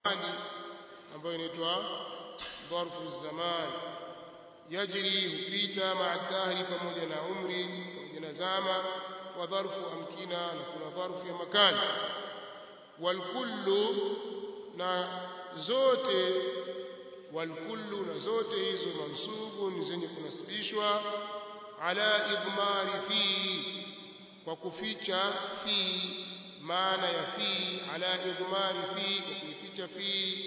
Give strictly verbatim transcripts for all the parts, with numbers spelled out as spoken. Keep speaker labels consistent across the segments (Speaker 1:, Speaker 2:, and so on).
Speaker 1: mahali ambayo inaitwa dharfu zaman. Yajri hupita ma'a dahri pamoja na umri pamoja na zama, wa dharfu amkina na kuna dharfu ya makani. Wal kullu na zote wal kullu na zote hizo mansubun zenye kunasibishwa ala idmari fi kwa kuficha fi maana ya fi ala idmari fi kwa kuficha fi.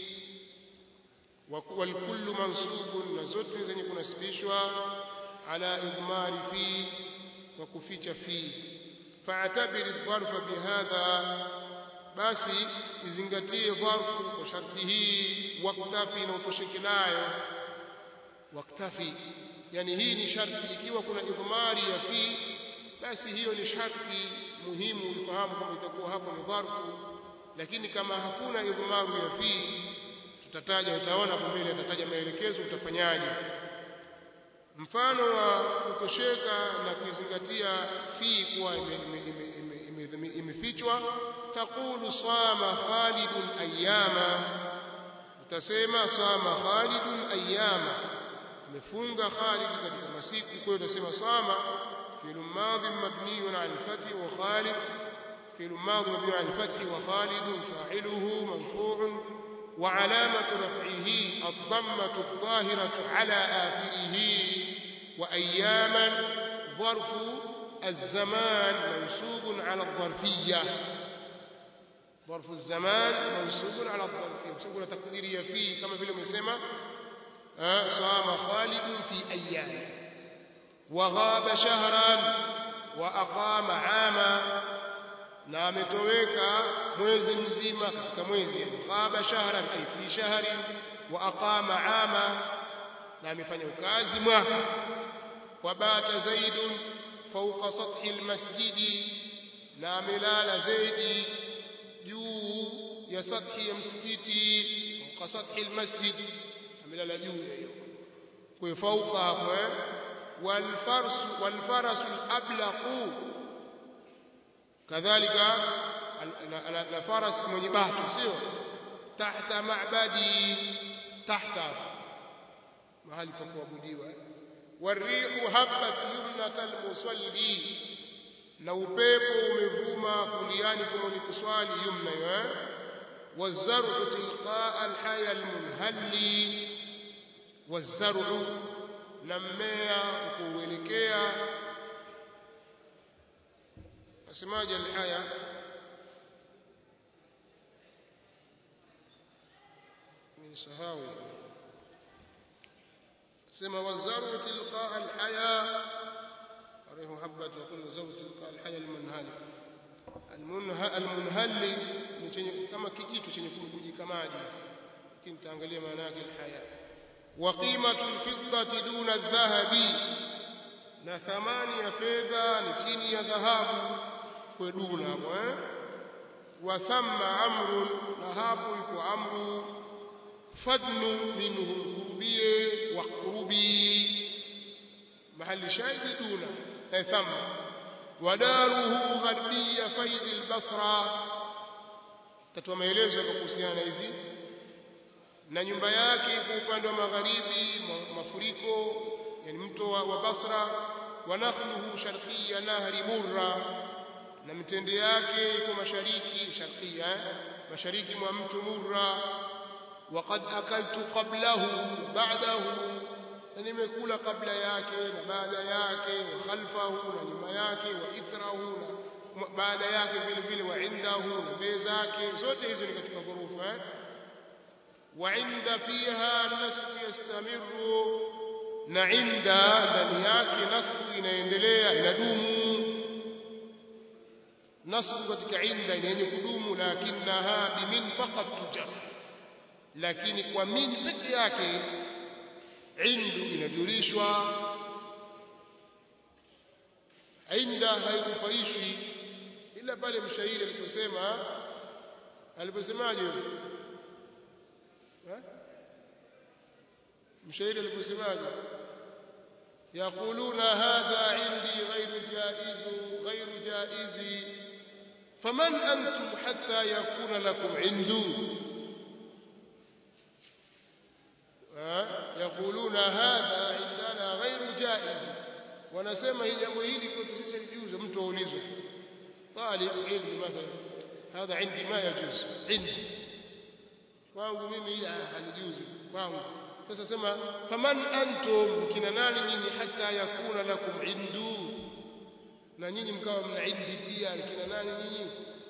Speaker 1: Wal kullu mansubun na zote zenye kunasibishwa ala idmari fi kwa kuficha fi. Fa'tabir adh-dharfa bihadha, basi izingatie dharfu kwa sharti hii. Waktafi na utosheke nayo. Waktafi yani hii ni sharti, ikiwa kuna idhmari ya fi basi hiyo ni sharti muhimu ufahamu kama itakuwa hapo ni dharfu. Lakini kama hakuna idhmaru ya fi, tutataja, utaona hapo mbele atataja maelekezo utafanyaje. Mfano wa kutosheka na kuzingatia fi kuwa imefichwa, taqulu sama Khalidun ayyama, utasema sama Khalidun ayyama, amefunga Khalid katika masiku. Kwa hiyo utasema sama fi'l madhi mabniun 'ala al-fath wa Khalid fi'l madhi mabniun 'ala al-fath wa Khalid fa'iluhu marfu'un wa 'alamatu raf'ihi ad-dammatu adh-dhahiratu 'ala akhirih. wa ayyaman dharfu الزمان منصوب على الظرفية. ظرف الزمان منصوب على الظرفية. تقول تقديرية فيه كما في المسمى صام خالد في أيام. وغاب شهرا وأقام عاما، na ametoweka mwezi mzima katika mwezi. Ghaba shahran ay fi shahrin wa aqama ama, na amefanya ukazi mwaka. Wabata zaidun fawqa sathi almasjidi, na amelala zaidi juu ya sathi ya msikiti. Fawqa sathi almasjid, amelala juu hiyo. Kwa hiyo fawqa hapo eh. wal farsu wal farasu alablaqu, kadhalika la faras mwenye bato, sio tahta ma'badi, tahta mahali pa kuabudiwa. Warihu habbat yumnatal musalli, na upepo umevuma kuliani kwa mwenye kuswali, yumna eh. Wazar'u tilqa alhaya almunhalli, wazar'u na mmea kuelekea. Asemaje alhaya? nisahau sema wazar'u tilqa alhaya arihu habbat wa kullu zawj tilqa alhaya almunhali. Almunha almunhali ni chenye kama kijitu chenye kubujika maji, lakini taangalia maana yake alhaya. Wa qimatu alfiddati duna adh-dhahabi, na thamani ya fedha ni chini ya dhahabu. Kwa duna hapo eh. Wa thamma amrun, na hapo iko amru. Fadnu minhu qurbiye wa qurbi, mahali shahidi duna ay thamma. Wadaruhu gharbiyya faid al-Basra, tatoa maelezo kwa kuhusiana hizi. Na nyumba yake iko upande wa magharibi mafuriko, yani mto wa Basra. Wa nakhluhu sharqiyya nahri Murra, na mitende yake iko mashariki sharqiyya mashariki mwa mto Murra. Waqad akaltu qablahu ba'dahu, na nimekula kabla yake na baada yake. Wa khalfahu, na nyuma yake. Wa ithrahu, na baada yake vile vile. Wa indahu, na mbele zake. Zote hizo ni katika dhurufu eh. Wa inda fiha nasbu yastamiru, na inda ndani yake nasbu inaendelea inadumu. Nasbu katika inda ni yenye kudumu. Lakinaha bimin faqat tujar, lakini kwa min peke yake indu inajurishwa. Inda haikufaishi ila pale mshairi aliposema, aliposemaje mshairi aliposemaje? yaquluna hadha indi ghayru jaizu ghayru jaizi faman antum hatta yakuna lakum indu. yaquluna hadha indana ghairu jaiz wanasema hili jambo hili kwetu sisi halijuzu mtu aulizwe talib ilmi mathalan hadha indi ma yajuz indi kwangu mimi ila halijuzu kwangu sasa sema faman antum kina nani nyinyi hata yakuna lakum indu na nyinyi mkawa mna indi pia kina nani nyinyi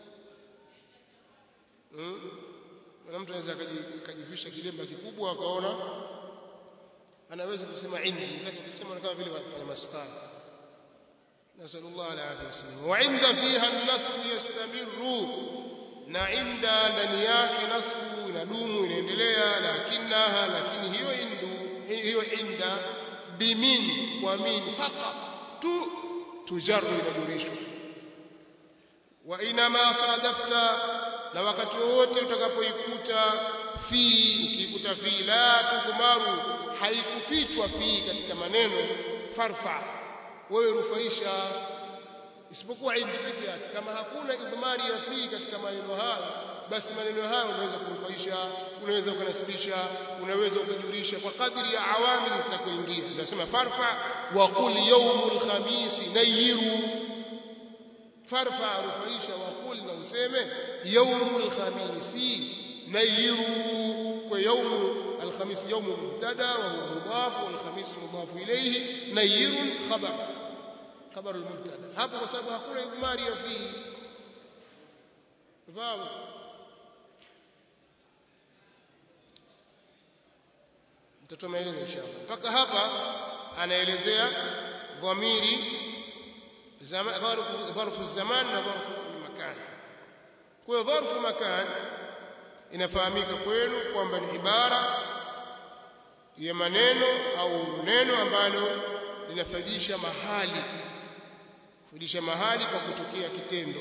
Speaker 1: hmm? na mtu anaweza akajivisha kilemba kikubwa akaona anaweza kusema indi zake kusema kama vile wanafanya maskara nasallallahu alaihi wasallam wa inda fiha an-nasb yastamiru na inda ndani yake nasbu inadumu inaendelea lakinaha lakini hiyo indu hiyo inda bimin wa min faqat tu tujarru inajurishwa wa inama sadafta na wakati wote utakapoikuta fi ukikuta fi la tudhmaru haikufichwa fi katika maneno farfa wewe rufaisha isipokuwa indi pekee yake kama hakuna idhmari ya fi katika maneno hayo basi maneno hayo unaweza kurufaisha unaweza kunasibisha unaweza kujurisha kwa kadri ya awamili zitakoingia tunasema farfa wa qul yawmul khamis nayiru farfa rufaisha wa qul na useme yawmul khamis nayiru kwa yawm الخميس يوم مبتدا وهو مضاف والخميس مضاف اليه نير خبر خبر المبتدا hapo kwa sababu hakuna idmari ya fi fahamu mtoto maelezo inshallah mpaka hapa anaelezea dhamiri zaman dharfu zaman na dharfu makan kwa dharfu makan inafahamika kwenu kwamba ni ibara ya maneno au neno ambalo linafadisha mahali kufundisha mahali kwa kutokea kitendo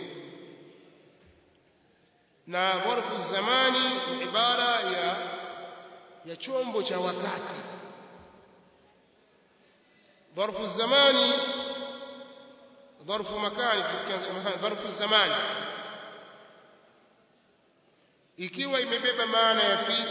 Speaker 1: na dharfu zamani ni ibara ya ya chombo cha wakati dharfu zamani dharfu makani tukianza dharfu zamani ikiwa imebeba maana ya fi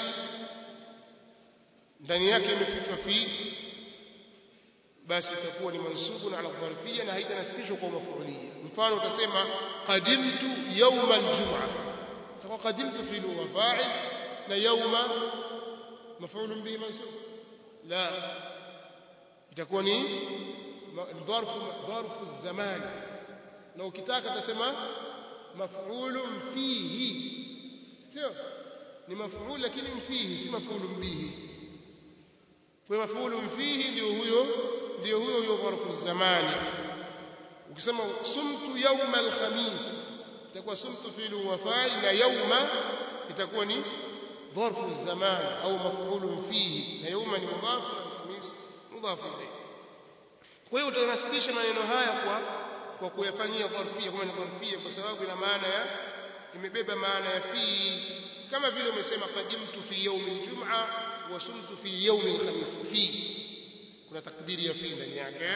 Speaker 1: ndani yake imefichwa fi basi itakuwa ni mansubun ala dharfiyya na haitanasibishwa kwa mafuuliyya mfano utasema qadimtu yawma aljum'a takuwa qadimtu fi wa fa'il na yawma maf'ulun bihi mansub la itakuwa ni dharfu dharfu zaman na ukitaka utasema maf'ulun fihi sio ni maf'ul lakini fihi si maf'ulun bihi kwa maf'ulun fihi ndio huyo ndio huyo huyo dharfu zamani ukisema sumtu yawma alkhamis itakuwa sumtu fi'l wa fa'il na yawma itakuwa ni dharfu zaman au maf'ulun fihi na yawma ni mudhaf na alkhamis mudhaf ilayhi kwa hiyo utanasibisha maneno haya kwa kwa kuyafanyia dharfia kama ni dharfia kwa sababu ina maana ya imebeba maana ya fi kama vile umesema qadimtu fi yawm aljum'a wa sumtu fi yawm alkhamis fi kuna takdiri ya fi ndani yake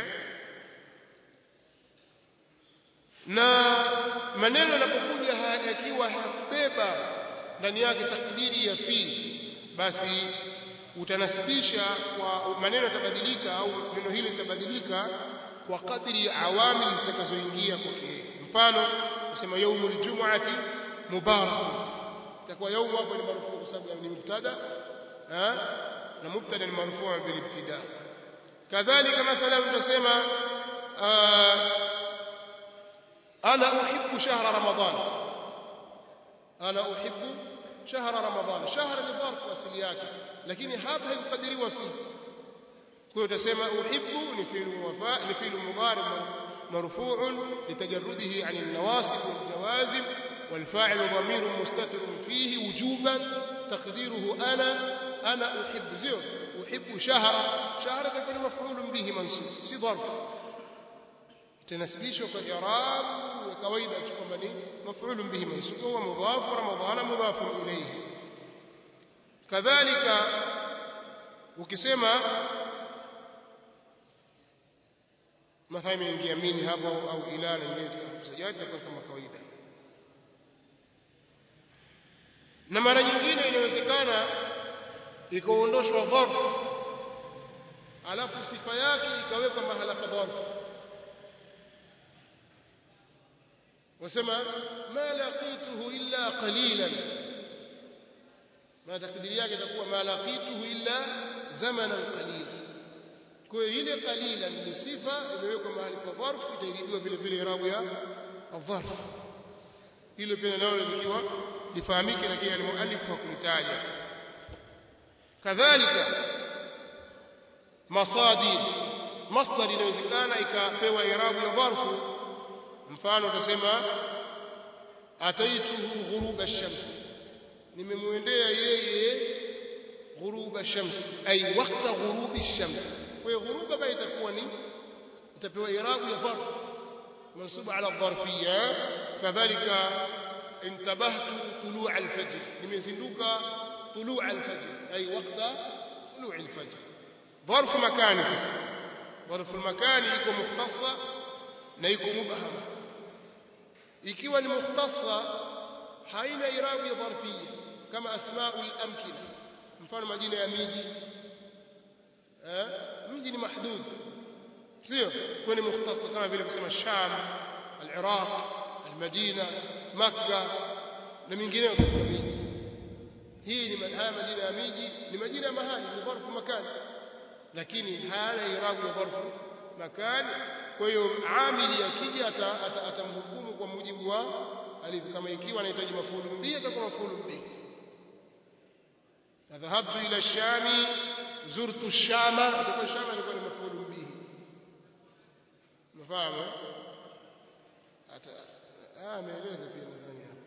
Speaker 1: na maneno yanapokuja yakiwa hakubeba ndani yake takdiri ya fi basi utanasibisha kwa maneno yatabadilika au neno hili litabadilika kwa kadri ya awamili zitakazoingia kwake mfano usema yawmul jum'ati mubarak itakuwa yawm hapo ni marfu kwa sababu ni mubtada eh na mubtada ni marfu bil ibtida kadhalika mathalan utasema ana uhibbu shahra ramadan ana uhibbu shahra ramadan shahra ni dharf asili yake lakini hapa haikadiriwa fi kwa hiyo utasema uhibbu ni fi'l wafa ni fi'l mudari مرفوع لتجرده عن النواصب والجوازم والفاعل ضمير مستتر فيه وجوبا تقديره انا انا احب زيو احب شهر شهر تكون مفعول به منصوب سي ظرف تنسبيشه كاعراب وكويدا كما ني مفعول به منصوب هو مضاف رمضان مضاف اليه كذلك ukisema mathalan ingia mini hapo au ila na nyingine tukakusajati kama kawaida na mara nyingine inawezekana ikaondoshwa dharf alafu sifa yake ikawekwa mahala pa dharf wasema ma laqituhu illa qalilan ma takdiri yake itakuwa ma laqituhu illa zamanan qalila kwa hiyo ile qalilan ni sifa imewekwa mahali pa dharf itairibiwa vile vile irabu ya dharf hilo pia nalo likiwa lifahamike lakini al-muallif hakulitaja kadhalika masadir masdar inawezekana ikapewa irabu ya dharfu mfano utasema ataituhu ghurub ash-shams nimemuendea yeye ghurub ash-shams ay waqta ghurub ash-shams kwa hiyo ghurub baba itakuwa ni itapewa irabu ya dharf منصوب على الظرفيه كذلك انتبهت طلوع الفجر nimezinduka طلوع الفجر اي وقت طلوع الفجر ظرف مكان sasa ظرف المكان iko mukhtassa na iko mubhama ikiwa ni mukhtassa haina irabu ya dharfiyya kama asma'ul amkina mfano majina ya miji eh miji ni mahdud sio kwa ni mukhtassa kama vile kusema Sham al-Iraq al-Madina Makkah na mingineyo katika miji hii ni haya majina ya miji ni majina ya mahali ni dharfu makani lakini hana irabu ya dharfu makani kwa hiyo amili akija atamhukumu kwa mujibu wa alivyo kama ikiwa anahitaji mafulu bihi atakuwa mafulu bihi dhahabtu ila shami zurtu shama atakuwa shama ilikuwa ni mafulu bihi mfahamu hata ah ameeleza pia nadhani hapa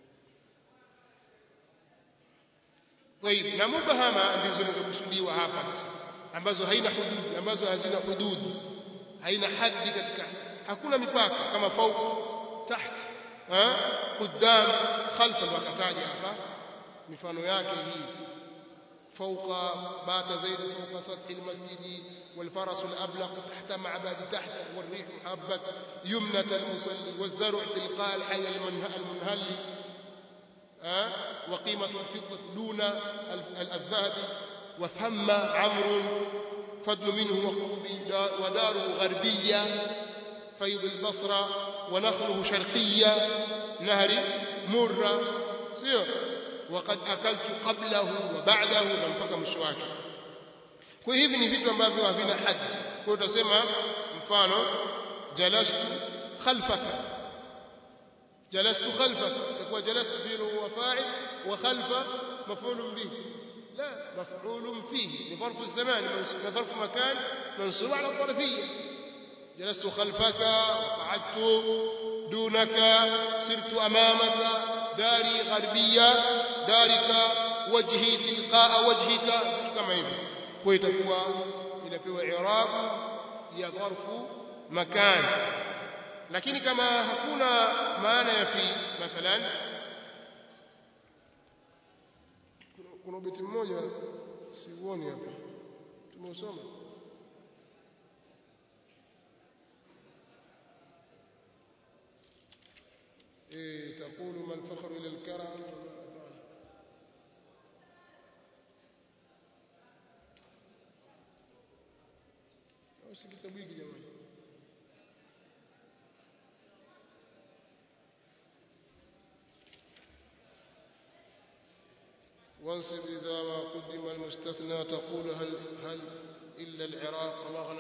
Speaker 1: طيب na mubahama ndizo zinazokusudiwa hapa sasa ambazo haina hudud ambazo hazina hudud haina haddi katika hakuna mipaka kama fauq taht ha qudam khalfa wakataja hapa mifano yake hii فوق بات زيد فوق سطح المسجد والفرس الأبلق تحت معبد تحت والريح حبت يمنة المصلي والزرع تلقاء الحي المنهل أه؟ وقيمة الفضة دون الذهب وثم عمرو فضل منه وقربي وداره غربية فيض البصرة ونخله شرقية نهر مرة سير وقد أكلت قبله وبعده mpaka mwisho wake kwa hivi ni vitu ambavyo havina haji kwa tutasema mfano jalastu khalfaka jalastu khalfaka itakuwa jalastu fi'lu wa fa'il wa khalfa maf'ul bihi la maf'ul fihi ni ظرف الزمان ni ظرف مكان منصوب على الظرفيه جلست خلفك وقعدت دونك سرت امامك داري غربيه دارك وجهي تلقاء وجهك كما hivyo kwa itakuwa inapewa i'rab ya dharfu makan lakini kama hakuna maana ya fi mathalan kuna beti mmoja siuoni hapa tumeusoma eh تقول ما الفخر الى الكرم si kitabu hiki jamani وانصب إذا ما قدم المستثنى تقول هل هل إلا العراق مغنى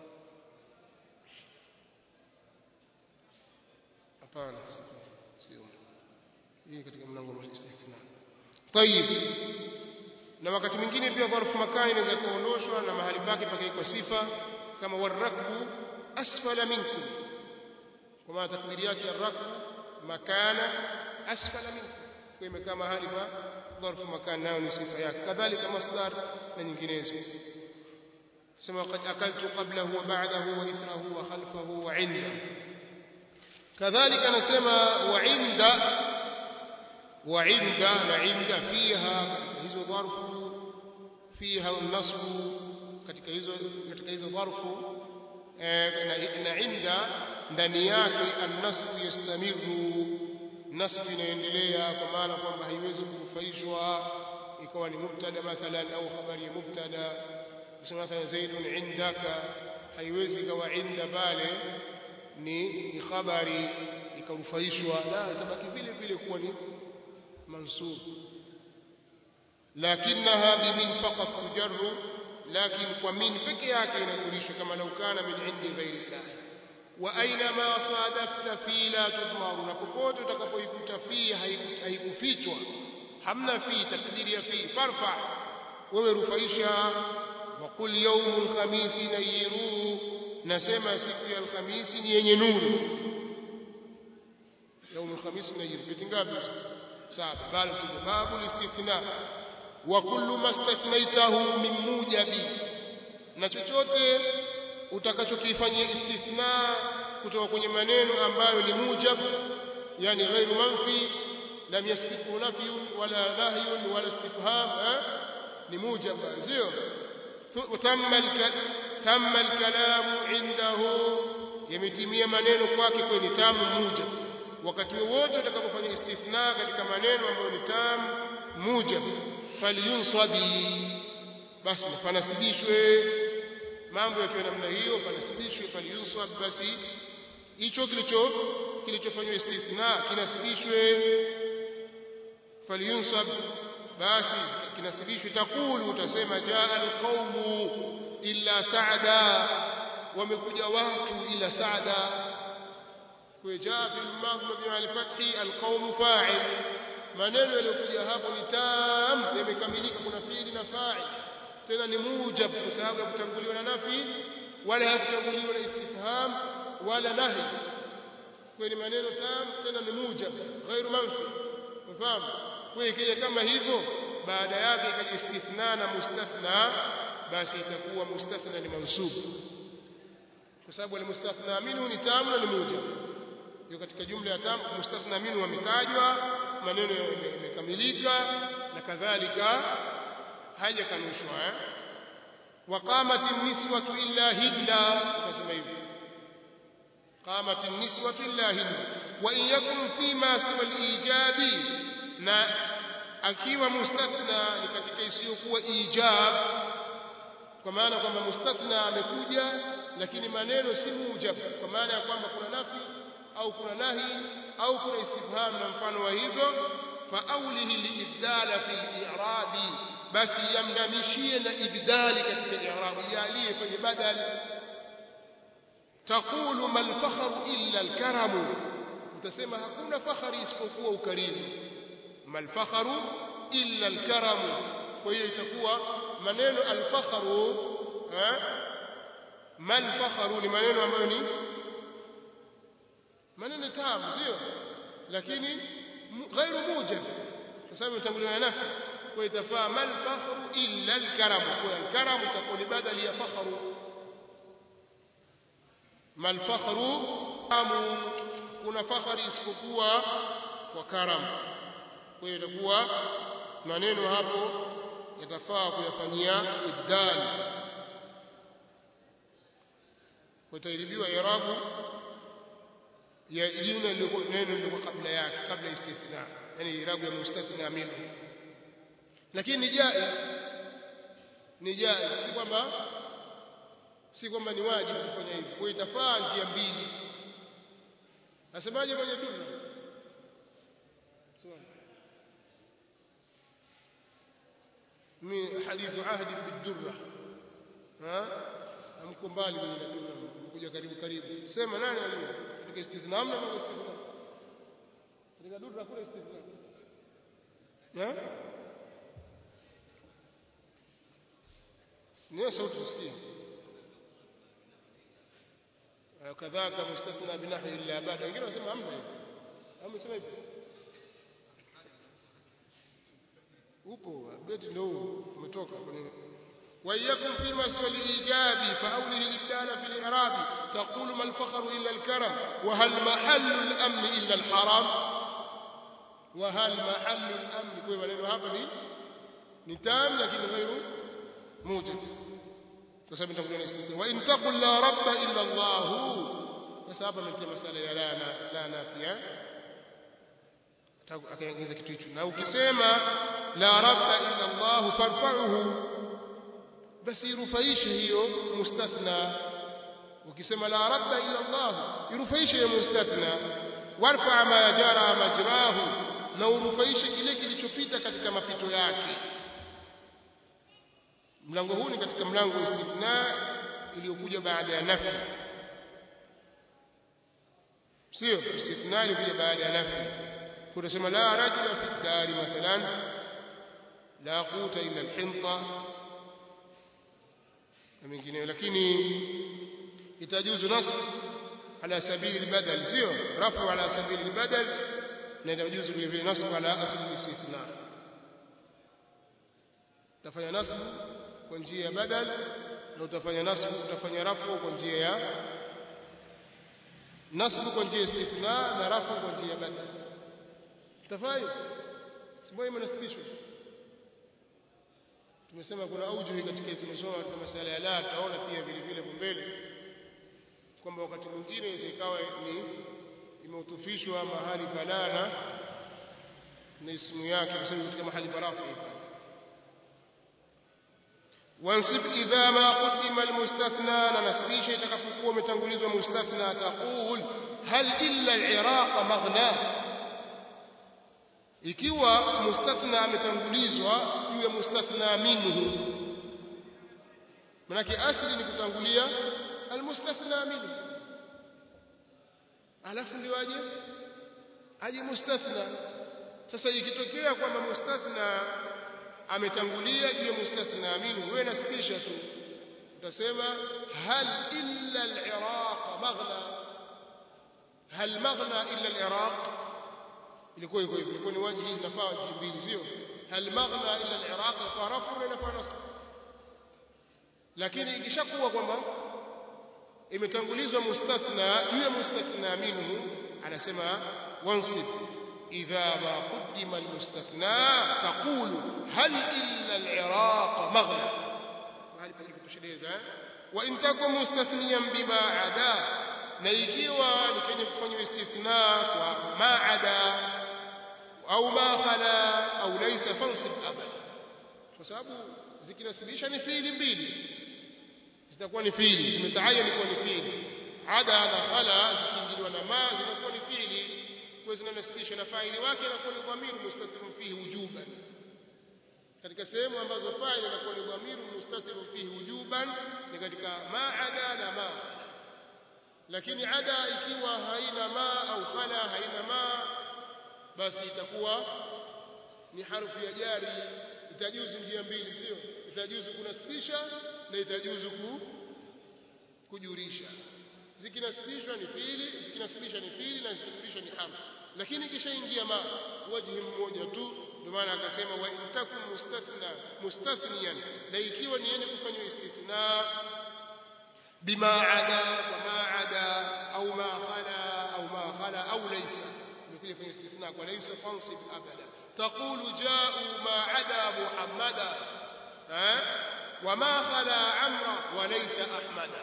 Speaker 1: hapana sio hii katika mlango wa istithna طيب na wakati mwingine pia dharfu makani inaweza kuondoshwa na mahali pake pakaikwa sifa kama warakbu asfala minkum kwa maana takdiri yake arrakbu makana asfala minkum kwa imekaa mahali pa dharfu makani nayo ni sifa yake kadhalika masdar na nyinginezo sema qad akaltu qablahu wa ba'dahu wa ithrahu wa khalfahu wa 'inda kadhalika nasema wa 'inda wa 'inda na 'inda fiha hizo dharfu fiha an-nasb katika hizo katika hizo dharfu na 'inda ndani yake an-nasb yastamiru nasb inaendelea kwa maana kwamba haiwezi kufaishwa ikawa ni mubtada mathalan au khabari ya mubtada kusema mathalan zaidun indaka haiwezi kawa inda pale ni ni khabari ikarufaishwa la itabaki vile vile kuwa ni mansub lakinaha bimin faqat tujarru lakin kwa min peke yake inajurishwa kama lau kana min indi ghairi Allah wa aina ma sadafta fi la tudmaru na popote utakapoikuta fi haikufichwa hamna fi takdiri ya fi farfa wewe rufaisha wa qul yawmul khamisi nayiru nasema siku ya alhamisi ni yenye nuru yawmul khamisi nayiru bitingabi saba bal babu istithna wa kullu mastathnaitahu min mujabi na chochote utakachokifanyia istithna kutoka kwenye maneno ambayo ni mujab yani ghairu manfi lam yasbiqu nafyun wala nahyun wala istifham ni mujab sio tamma tamma alkalamu indahu yametimia maneno kwake kwenye tamu mujab wakati wote utakapofanya istithna katika maneno ambayo ni tamu mujab falyunsabi basi fanasibishwe mambo yakiwa namna hiyo fanasibishwe falyunsab basi hicho kilicho kilichofanywa istithna kinasibishwe falyunsab basi kinasibishwe takulu utasema jaa alqaumu illa sa'da wamekuja watu ila sa'da kwa jaa fil madhmum al-fathi alqaumu fa'il maneno yaliyokuja hapo ni tam yamekamilika kuna fiili na fa'il tena ni mujab kwa sababu ya kutanguliwa na nafi wala hakutanguliwa na istifham wala nahi kwa ni maneno tam tena ni mujab ghairu manfi unafahamu kwa hiyo kama hivyo baada yake ikaja istithna na mustathna basi itakuwa mustathna ni mansub kwa sababu ile mustathna minhu ni tam na ni mujab hiyo katika jumla ya tam mustathna minhu wametajwa maneno yamekamilika na kadhalika hajakanushwa eh waqamat an-niswatu illa hinda utasema hivi qamat an-niswatu illa hinda wa in yakun fima siwa al-ijabi na akiwa mustathna ni katika isiyokuwa ijab kwa maana kwamba mustathna amekuja lakini maneno si mujab kwa maana ya kwamba kuna nafi au kuna nahi au kuna istifham na mfano wa hivyo fa awlihi liibdala fil i'rabi basi yamdamishie na ibdali katika i'rabi yalie kwenye badal taqulu mal fakhru illa al karam utasema hakuna fakhari isipokuwa ukarimu mal fakhru illa al karam kwa hiyo itakuwa maneno al fakhru eh mal fakhru ni maneno ambayo ni maneno tamu sio lakini ghairu mujab kwa sababu utanguliwa na nafi kwa itafaa mal fakhru illa al karam kwa al karam itakuwa ni badali ya fakhru mal fakhru amu kuna fakhari isipokuwa kwa karam kwa hiyo itakuwa maneno hapo yatafaa kuyafanyia ibdal kwa tairibiwa irabu ya jina lilikuwa neno lilikuwa kabla yake kabla istithna yani irabu ya mustathna minhu lakini ni jaiz ni jaiz si kwamba si kwamba ni wajibu kufanya hivyo kwa itafaa njia mbili nasemaje kwenye durra swali mi hadithu ahdi bid-durra ha amko mbali kwenye durra mkuja karibu karibu sema nani alijua katika istithna amna na istithna katika durra kuna istithna ya ni sauti tusikie kadhalika mustathna binahi illa ba'da wengine wanasema amna au msema hivyo upo beti ndio umetoka kwenye ويكن في مسألة الإيجاب فأوله الإبدال في الإعراب تقول ما الفخر إلا الكرم وهل محل الأمن إلا الحرام وهل محل الأمن كوي maneno hapa ni ni tam lakini غير موجب kwa sababu nitakuja istithna wa in taqul la rabba illa Allah kwa sababu ni masala ya la la nafia akaongeza kitu hicho na ukisema la rabba illa Allah farfa'uhu basi irufaishe hiyo mustathna. Ukisema la radda ila Allah irufaishe hiyo mustathna. Warfa ma jara majrahu, na urufaishe kile kilichopita katika mapito yake. Mlango huu ni katika mlango istithna iliyokuja baada ya nafi, sio istithna iliyokuja baada ya nafi. Tunasema la rajula fi dari mathalan la quta illa alhinta na mengineyo, lakini itajuzu nasb ala sabili albadal, sio rafu ala sabili albadal, na itajuzu vile vile nasb ala asli istithna. Utafanya nasb kwa njia ya badal na utafanya nasb utafanya rafu kwa njia ya nasb kwa njia ya istithna na rafu kwa njia ya badal. Tafai sio imenasibishwa. Tumesema kuna aujuhi katika tunasoma katika masala ya la, taona pia vile vile mbele kwamba wakati mwingine ikawa ni imeutufishwa mahali balana na ismu yake kwa sababu katika mahali barafu hapa. Wansib idha ma qadima almustathna, na nasbisha itakapokuwa umetangulizwa mustathna. Taqul hal illa al-iraq maghna, ikiwa mustathna ametangulizwa juu ya mustathna minhu, maana asili ni kutangulia almustathna minhu alafu ndio aje aje mustathna. Sasa ikitokea kwamba mustathna ametangulia juu ya mustathna minhu, wewe nasibisha tu, utasema hal illa al-iraq maghna. Hal maghna illa al-iraq ilikuwa iko hivyo, ilikuwa ni wajihi inafaa wajihi mbili, sio hal maghna illa al-iraq fa rafu na inafaa nasb. Lakini ikishakuwa kwamba imetangulizwa mustathna juu ya mustathna minhu, anasema wansib idha ma qaddima almustathna taqulu hal illa al-iraq maghna. Hali pale kutosheleza. Wa in takum mustathniyan bima ada, na ikiwa ni chenye kufanywa istithna kwa maada au ma khala au laysa fansib abada, kwa sababu zikinasibisha ni fiili mbili zitakuwa ni fiili zimetayari kuwa ni fiili. Ada na khala zikiingiliwa na ma zinakuwa ni fiili, kwa zinanasibisha na faili wake inakuwa ni dhamiru mustatirun fihi wujuban. Katika sehemu ambazo faili inakuwa ni dhamiru mustatirun fihi wujuban ni katika ma ada na ma. Lakini ada ikiwa haina ma au khala haina ma, basi itakuwa ni harfu ya jari. Itajuzu njia mbili, sio itajuzu kunasibisha na itajuzu kujurisha. Zikinasibishwa ni fiili, zikinasibisha ni fiili na zikijurisha ni harfu. Lakini kisha ingia ma wajhi mmoja tu, ndio maana akasema wa intakum mustathna mustathniyan, na ikiwa ni yenye kufanywa istithna bima ada wa ma ada au ma khala au ma khala au laysa, ndio kufanya istithna kwa laysa fansib abada. Taqulu ja'u ma ada muhammada wa ma khala amra wa laysa ahmada,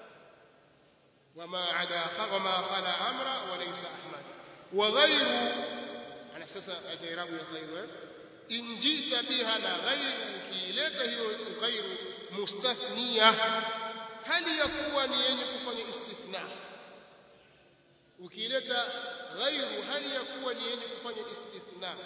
Speaker 1: wa ma ada wa ma khala amra wa laysa ahmada. Wa ghayru, ana sasa ajirabu ya ghayru in jita biha la ghayru, kileta hiyo ghayru mustathniya hali ya kuwa ni yenye kufanya istithna. Ukileta ghayru hali ya kuwa ni yenye kufanya istithna,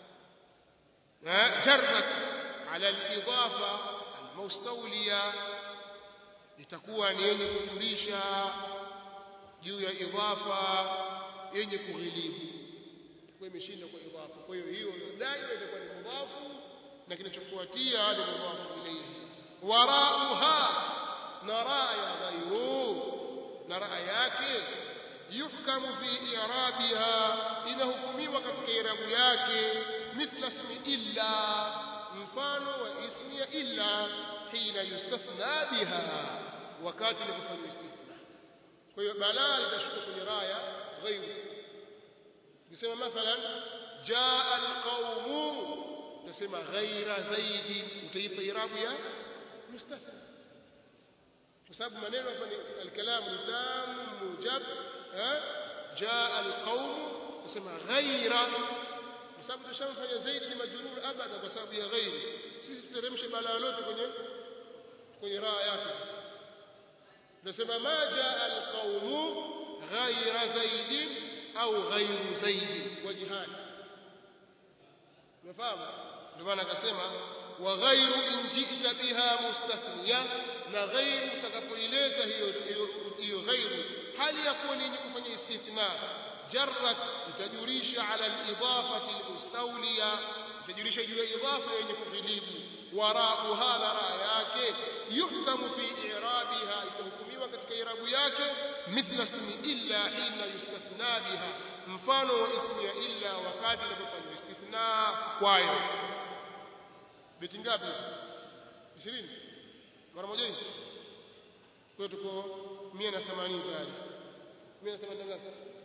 Speaker 1: jarrat ala al-idafa al-mustawliya, itakuwa ni yenye kujulisha juu ya idafa yenye kughilibu, kwa imeshinda kwa idafa. Kwa hiyo hiyo daima itakuwa ni mudhafu na kinachofuatia ni mudhafu ilayhi. Warauha, na raa ya ghayru, na raa yake yuhkamu fi i'rabiha, inahukumiwa katika i'rabu yake mithla ismi illa, mfano wa ismi ya illa hina yustathna biha, wakati inapofanywa istithna. Kwa hiyo balaa itashuka kwenye raa ya ghayru. Nisema mathalan jaa alqaumu, nasema ghaira zaidi, utaipa i'rabu ya mustathna kwa sababu maneno hapa ni alkalamu tam mujab. Jaa alqaumu nasema ghaira, kwa sababu tushamfanya zaidi ni majrur abada kwa sababu ya ghairi. Sisi tuteremshe balaa lote kwenye kwenye raa yake sasa tunasema ma jaa alqaumu ghayra zaid au ghayru zaid wajhani unafahamu ndio maana akasema wa ghayru in ji'ta biha mustathniya na ghayru utakapoileta hiyo hiyo ghayru hali ya kuwa ni kufanya istithna jarrat itajurisha ala al-idafati al-mustawliya itajurisha juu ya idafa yenye kughilibu warauha na raa yake yuhkamu fi i'rabiha itahukumiwa katika i'rabu yake mithla ismi illa hina yustathna biha mfano wa ismi ya illa wakati inapofanywa istithna kwayo beti ngapi hizo ishirini mara moja hivi kwa tuko mia na themanini tayari mia na themanini ngapi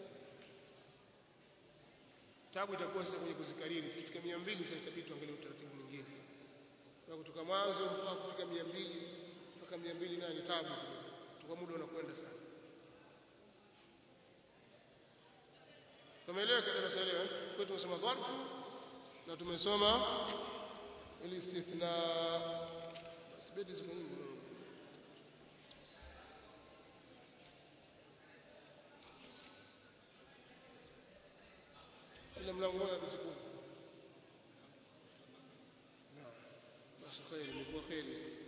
Speaker 1: tabu itakuwa sasa kwenye kuzikariri kufika mia mbili sasa itabidi tuangalie utaratibu mwingine kwa kutoka mwanzo mpaka kufika mia mbili mpaka mia mbili na ni tabu tuko muda unakwenda sana tumeelewa darasa leo kwa tumesoma dharfu na tumesoma الاستثناء بس بدي زمين إلا ملغونا بتكون نعم بس خير يكون خير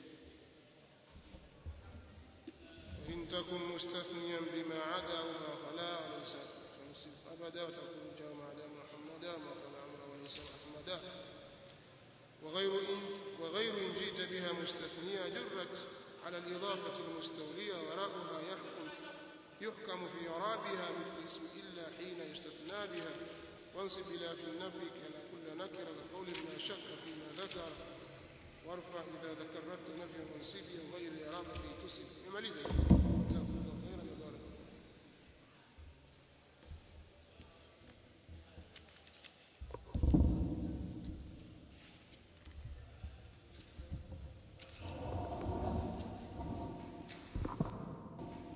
Speaker 1: وإن تكن مستثنيا بما عدا وما خلا ليس فنصف أبدا وتكون جامع عدا محمدا ما خلا أمر وليس محمدا وغير إن, وغير إن جئت بها مستثنية جرت على الإضافة المستولية وراءها يحكم يحكم في إعرابها مثل اسم إلا حين يستثنى بها وانصب إلى في النفي كلا كل نكرة كقول ما شك فيما ذكر وارفع إذا ذكرت نفي منصبي وغير إعراب في تصف مماليزة